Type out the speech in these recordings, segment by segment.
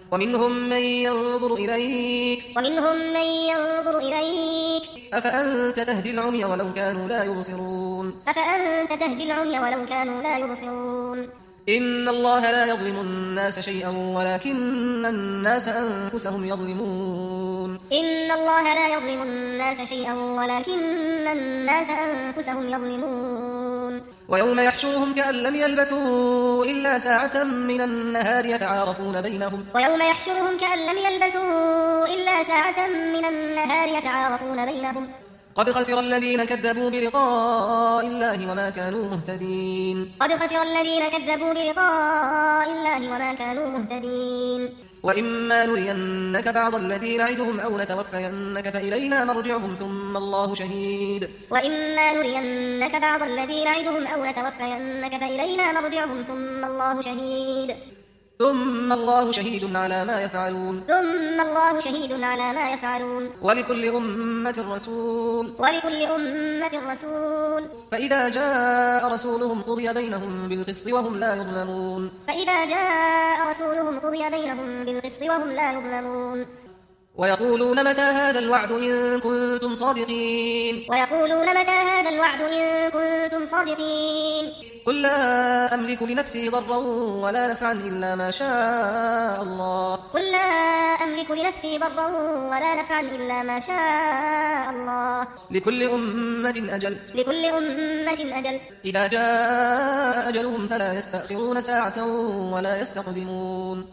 ومنهم من ينظر إليك أفأنت تهدي العمي ولو كانوا لا يبصرون إن الله لا يظلم الناس شيئا ولكن الناس أنفسهم يظلمون ويوم يحشرهم كأن لم يلبثوا إلا ساعة من النهار يتعارفون بينهم قد خسر الذين كذبوا بلقاء الله وما كانوا مهتدين وإما نرينك بعض الذي نعدهم أو نتوفينك فإلينا مرجعهم ثم الله شهيد على ما يفعلون ولكل أمة رسول فإذا جاء رسولهم قضي بينهم بالقسط وهم لا يظلمون ويقولون متى هذا الوعد إن كنتم صادقين قل لا أملك لنفسي ضرا ولا نفعا إلا ما شاء الله لكل أمة أجل إذا جاء أجلهم فلا يستأخرون ساعة ولا يستقدمون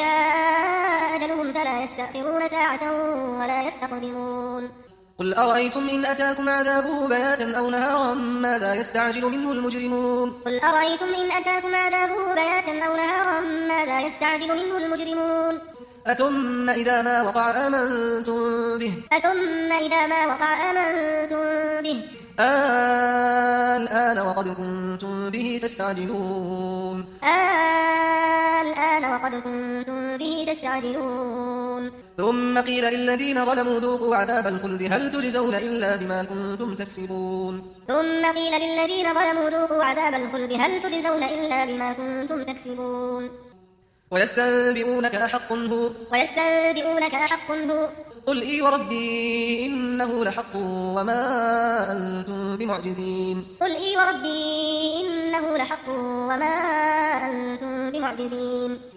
قل أرأيتم إن أتاكم عذابه بياتا أو نهارا ماذا يستعجل منه المجرمون أثم إذا ما وقع آمنتم به الآن وقد كنتم به تستعجلون ثم قيل للذين ظلموا ذوقوا عذاب الخلد هل تجزون إلا بما كنتم تكسبون ويستنبئونك أحق هو قل إي وربي إنه لحق وما أنتم بمعجزين